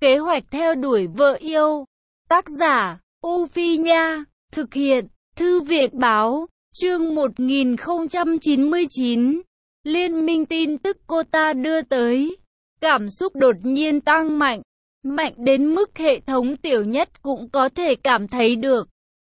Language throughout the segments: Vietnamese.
Kế hoạch theo đuổi vợ yêu. Tác giả, U Phi Nha. Thực hiện, Thư viện Báo. Chương 1099. Liên minh tin tức cô ta đưa tới. Cảm xúc đột nhiên tăng mạnh. Mạnh đến mức hệ thống tiểu nhất cũng có thể cảm thấy được.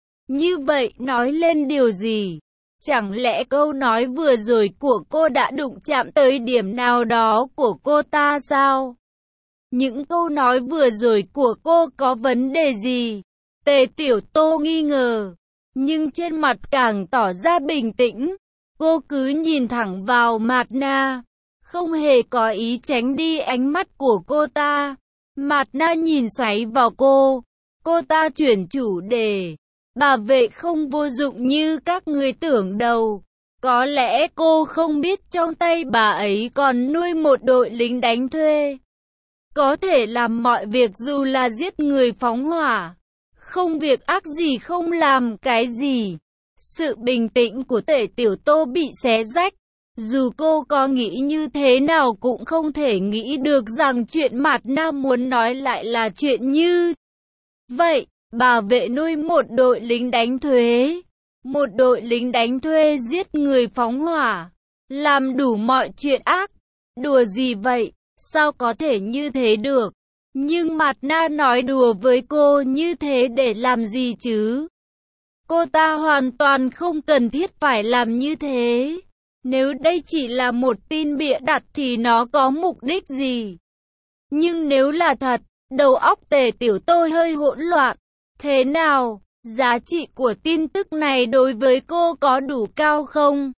Như vậy nói lên điều gì? Chẳng lẽ câu nói vừa rồi của cô đã đụng chạm tới điểm nào đó của cô ta sao? Những câu nói vừa rồi của cô có vấn đề gì? Tề Tiểu Tô nghi ngờ, nhưng trên mặt càng tỏ ra bình tĩnh. Cô cứ nhìn thẳng vào Mạt Na, không hề có ý tránh đi ánh mắt của cô ta. Mạt Na nhìn xoáy vào cô ta chuyển chủ đề. Bà vệ không vô dụng như các người tưởng đâu. Có lẽ cô không biết trong tay bà ấy còn nuôi một đội lính đánh thuê. Có thể làm mọi việc dù là giết người phóng hỏa. Không việc ác gì không làm cái gì. Sự bình tĩnh của Tề Tiểu Tô bị xé rách. Dù cô có nghĩ như thế nào cũng không thể nghĩ được rằng chuyện Mạt Na muốn nói lại là chuyện như vậy. Bà vệ nuôi một đội lính đánh thuê. Một đội lính đánh thuê giết người phóng hỏa. Làm đủ mọi chuyện ác. Đùa gì vậy? Sao có thể như thế được? Nhưng Mạt Na nói đùa với cô như thế để làm gì chứ? Cô ta hoàn toàn không cần thiết phải làm như thế. Nếu đây chỉ là một tin bịa đặt thì nó có mục đích gì? Nhưng nếu là thật, đầu óc Tề Tiểu Tô hơi hỗn loạn. Thế nào? Giá trị của tin tức này đối với cô có đủ cao không?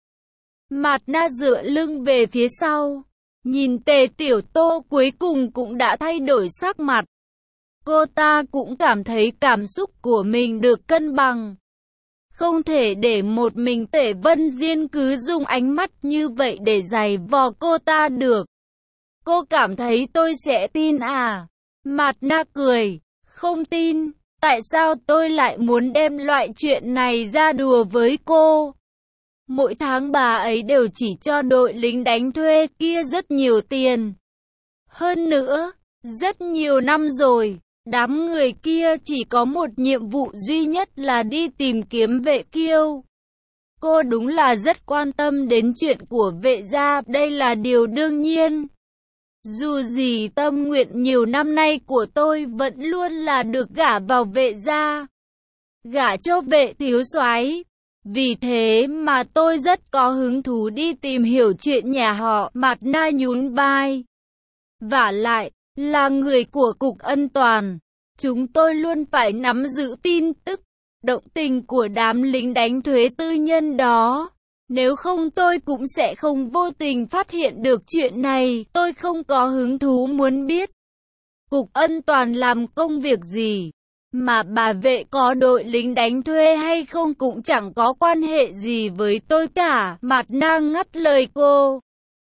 Mạt Na dựa lưng về phía sau. Nhìn Tề Tiểu Tô cuối cùng cũng đã thay đổi sắc mặt. Cô ta cũng cảm thấy cảm xúc của mình được cân bằng. Không thể để một mình Tề Vân Diên cứ dùng ánh mắt như vậy để giày vò cô ta được. Cô cảm thấy tôi sẽ tin à? Mạt Na cười. Không tin. Tại sao tôi lại muốn đem loại chuyện này ra đùa với cô? Mỗi tháng bà ấy đều chỉ cho đội lính đánh thuê kia rất nhiều tiền. Hơn nữa, rất nhiều năm rồi, đám người kia chỉ có một nhiệm vụ duy nhất là đi tìm kiếm Vệ Kiêu. Cô đúng là rất quan tâm đến chuyện của Vệ gia, đây là điều đương nhiên. Dù gì tâm nguyện nhiều năm nay của tôi vẫn luôn là được gả vào Vệ gia. Gả cho Vệ thiếu soái. Vì thế mà tôi rất có hứng thú đi tìm hiểu chuyện nhà họ. Mạt Na nhún vai. Vả lại, là người của Cục Ân Toàn. Chúng tôi luôn phải nắm giữ tin tức, động tình của đám lính đánh thuê tư nhân đó. Nếu không tôi cũng sẽ không vô tình phát hiện được chuyện này. Tôi không có hứng thú muốn biết Cục Ân Toàn làm công việc gì. Mà bà vệ có đội lính đánh thuê hay không cũng chẳng có quan hệ gì với tôi cả. Mạt Na ngắt lời cô.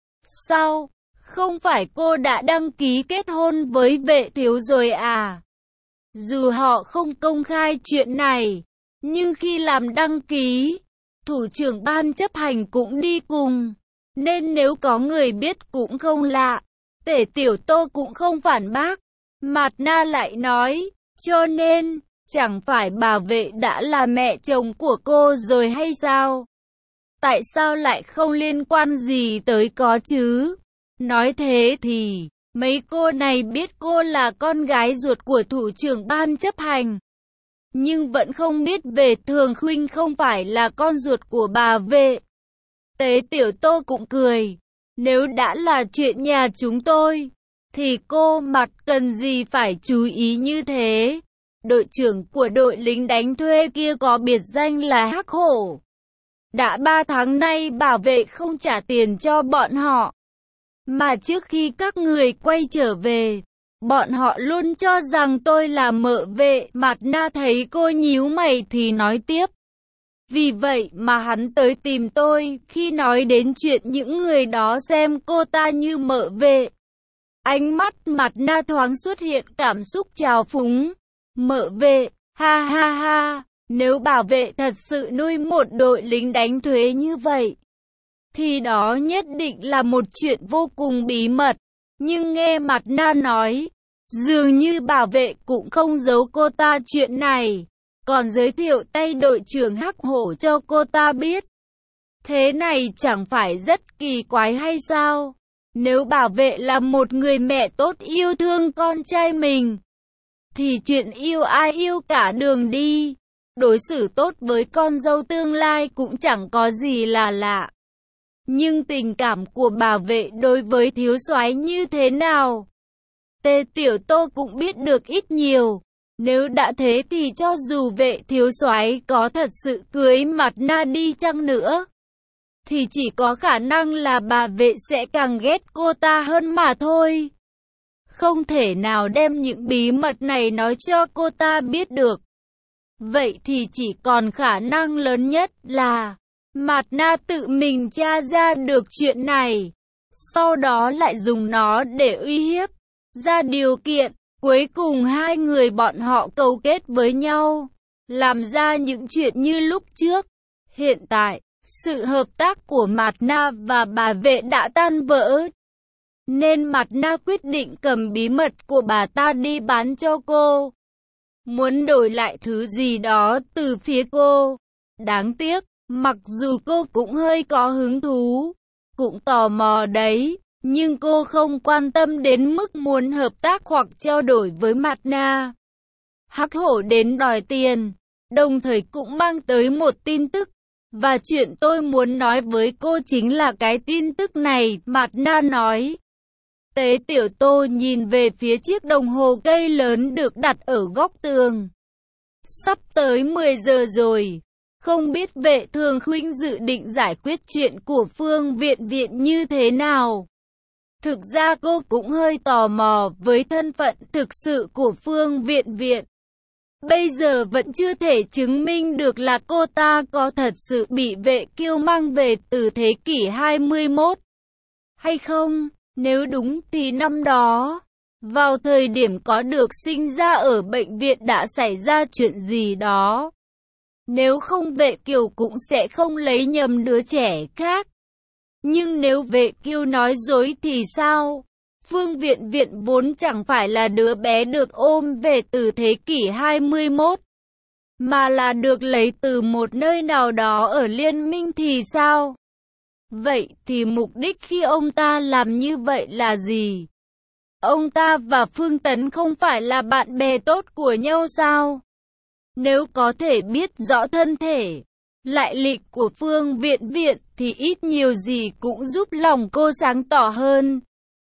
Sao? Không phải cô đã đăng ký kết hôn với Vệ thiếu rồi à? Dù họ không công khai chuyện này, nhưng khi làm đăng ký, thủ trưởng ban chấp hành cũng đi cùng. Nên nếu có người biết cũng không lạ. Tề Tiểu Tô cũng không phản bác. Mạt Na lại nói, cho nên, chẳng phải bà vệ đã là mẹ chồng của cô rồi hay sao? Tại sao lại không liên quan gì tới có chứ? Nói thế thì, mấy cô này biết cô là con gái ruột của thủ trưởng ban chấp hành. Nhưng vẫn không biết về Thường Khuynh không phải là con ruột của bà vệ. Tế Tiểu Tô cũng cười. Nếu đã là chuyện nhà chúng tôi, thì cô Mạt cần gì phải chú ý như thế? Đội trưởng của đội lính đánh thuê kia có biệt danh là Hắc Hổ. Đã 3 tháng nay bảo vệ không trả tiền cho bọn họ. Mà trước khi các người quay trở về, bọn họ luôn cho rằng tôi là mợ vệ. Mạt Na thấy cô nhíu mày thì nói tiếp. Vì vậy mà hắn tới tìm tôi khi nói đến chuyện những người đó xem cô ta như mợ vệ. Ánh mắt Mạt Na thoáng xuất hiện cảm xúc trào phúng. Mợ vệ, ha ha ha, nếu bảo vệ thật sự nuôi một đội lính đánh thuê như vậy, thì đó nhất định là một chuyện vô cùng bí mật. Nhưng nghe Mạt Na nói, Dường như bảo vệ cũng không giấu cô ta chuyện này, còn giới thiệu tay đội trưởng Hắc Hổ cho cô ta biết. Thế này chẳng phải rất kỳ quái hay sao? Nếu bảo vệ là một người mẹ tốt yêu thương con trai mình, thì chuyện yêu ai yêu cả đường đi. Đối xử tốt với con dâu tương lai cũng chẳng có gì là lạ. Nhưng tình cảm của bảo vệ đối với thiếu soái như thế nào? Tề Tiểu Tô cũng biết được ít nhiều. Nếu đã thế thì cho dù vệ thiếu soái có thật sự cưới Mặt Na đi chăng nữa, thì chỉ có khả năng là bà vệ sẽ càng ghét cô ta hơn mà thôi. Không thể nào đem những bí mật này nói cho cô ta biết được. Vậy thì chỉ còn khả năng lớn nhất là Mạt Na tự mình tra ra được chuyện này, sau đó lại dùng nó để uy hiếp, ra điều kiện. Cuối cùng hai người bọn họ câu kết với nhau, làm ra những chuyện như lúc trước. Hiện tại, sự hợp tác của Mạt Na và bà vệ đã tan vỡ, nên Mạt Na quyết định cầm bí mật của bà ta đi bán cho cô, muốn đổi lại thứ gì đó từ phía cô. Đáng tiếc, mặc dù cô cũng hơi có hứng thú, cũng tò mò đấy, nhưng cô không quan tâm đến mức muốn hợp tác hoặc trao đổi với Mạt Na. Hắc Hổ đến đòi tiền, đồng thời cũng mang tới một tin tức. Và chuyện tôi muốn nói với cô chính là cái tin tức này, Mạt Na nói. Tế Tiểu Tô nhìn về phía chiếc đồng hồ cây lớn được đặt ở góc tường. Sắp tới 10 giờ rồi. Không biết Vệ Thường Khuynh dự định giải quyết chuyện của Phương Viện như thế nào. Thực ra cô cũng hơi tò mò với thân phận thực sự của Phương Viện. Bây giờ vẫn chưa thể chứng minh được là cô ta có thật sự bị Vệ Kiêu mang về từ thế kỷ 21 hay không. Nếu đúng thì năm đó, vào thời điểm có được sinh ra ở bệnh viện đã xảy ra chuyện gì đó. Nếu không Vệ Kiều cũng sẽ không lấy nhầm đứa trẻ khác. Nhưng nếu Vệ Kiêu nói dối thì sao? Phương Viện vốn chẳng phải là đứa bé được ôm về từ thế kỷ 21, mà là được lấy từ một nơi nào đó ở Liên minh thì sao? Vậy thì mục đích khi ông ta làm như vậy là gì? Ông ta và Phương Tấn không phải là bạn bè tốt của nhau sao? Nếu có thể biết rõ thân thể, lại lịch của Phương Viện thì ít nhiều gì cũng giúp lòng cô sáng tỏ hơn.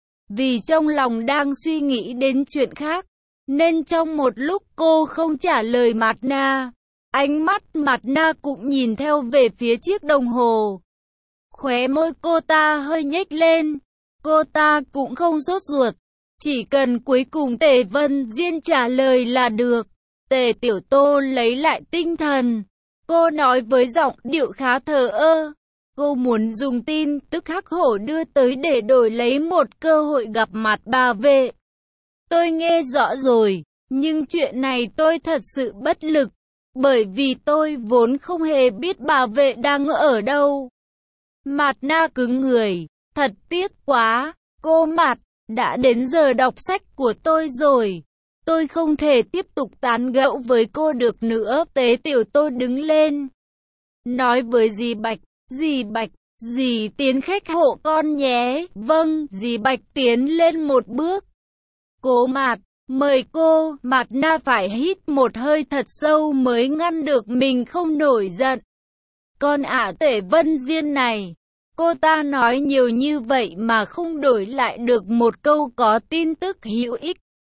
Vì trong lòng đang suy nghĩ đến chuyện khác, nên trong một lúc cô không trả lời Mạt Na. Ánh mắt Mạt Na cũng nhìn theo về phía chiếc đồng hồ. Khóe môi cô ta hơi nhếch lên. Cô ta cũng không sốt ruột, chỉ cần cuối cùng Tề Vân Diên trả lời là được. Tề Tiểu Tô lấy lại tinh thần. Cô nói với giọng điệu khá thờ ơ. Cô muốn dùng tin tức Hắc Hổ đưa tới để đổi lấy một cơ hội gặp mặt bà vệ. Tôi nghe rõ rồi, nhưng chuyện này tôi thật sự bất lực, bởi vì tôi vốn không hề biết bà vệ đang ở đâu. Mạt Na cứng người, thật tiếc quá, cô Mạt, đã đến giờ đọc sách của tôi rồi. Tôi không thể tiếp tục tán gẫu với cô được nữa. Tế Tiểu Tô đứng lên, nói với dì Bạch. Dì Bạch, dì tiến khách hộ con nhé. Vâng, dì Bạch tiến lên một bước. Cô Mạt, mời cô. Mạt Na phải hít một hơi thật sâu mới ngăn được mình không nổi giận. Con ả Tề Vân Diên này, cô ta nói nhiều như vậy mà không đổi lại được một câu có tin tức hữu ích.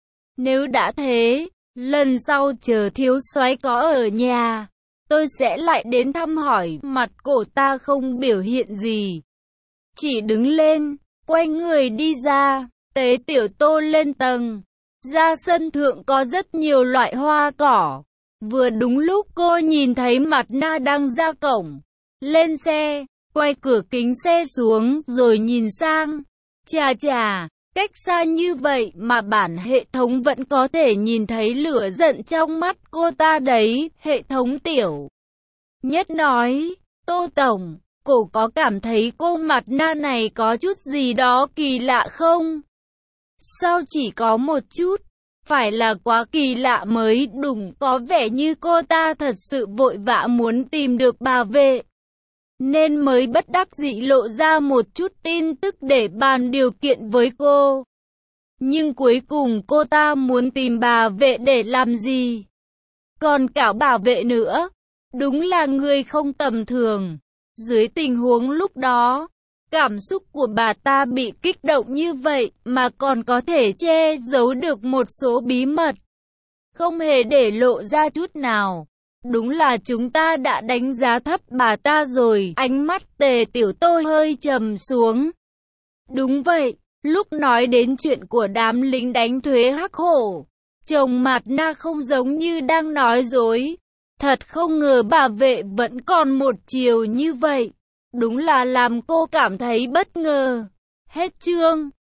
Nếu đã thế, lần sau chờ thiếu soái có ở nhà, tôi sẽ lại đến thăm hỏi. Mặt cổ ta không biểu hiện gì, chỉ đứng lên, quay người đi ra. Tế Tiểu Tô lên tầng, ra sân thượng có rất nhiều loại hoa cỏ. Vừa đúng lúc cô nhìn thấy Mạt Na đang ra cổng, lên xe, quay cửa kính xe xuống rồi nhìn sang. Chà chà, cách xa như vậy mà bản hệ thống vẫn có thể nhìn thấy lửa giận trong mắt cô ta đấy. Hệ thống Tiểu Nhất nói, Tô Tổng, cô có cảm thấy cô Mạt Na này có chút gì đó kỳ lạ không? Sao chỉ có một chút? Phải là quá kỳ lạ mới đúng, có vẻ như cô ta thật sự vội vã muốn tìm được bà vệ, nên mới bất đắc dĩ lộ ra một chút tin tức để bàn điều kiện với cô. Nhưng cuối cùng cô ta muốn tìm bà vệ để làm gì? Còn cả bà vệ nữa. Đúng là người không tầm thường. Dưới tình huống lúc đó, cảm xúc của bà ta bị kích động như vậy mà còn có thể che giấu được một số bí mật, không hề để lộ ra chút nào. Đúng là chúng ta đã đánh giá thấp bà ta rồi. Ánh mắt Tề Tiểu Tôi hơi trầm xuống. Đúng vậy, lúc nói đến chuyện của đám lính đánh thuế hắc hổ, chồng Mạt Na không giống như đang nói dối. Thật không ngờ bà vệ vẫn còn một chiều như vậy. Đúng là làm cô cảm thấy bất ngờ. Hết chương.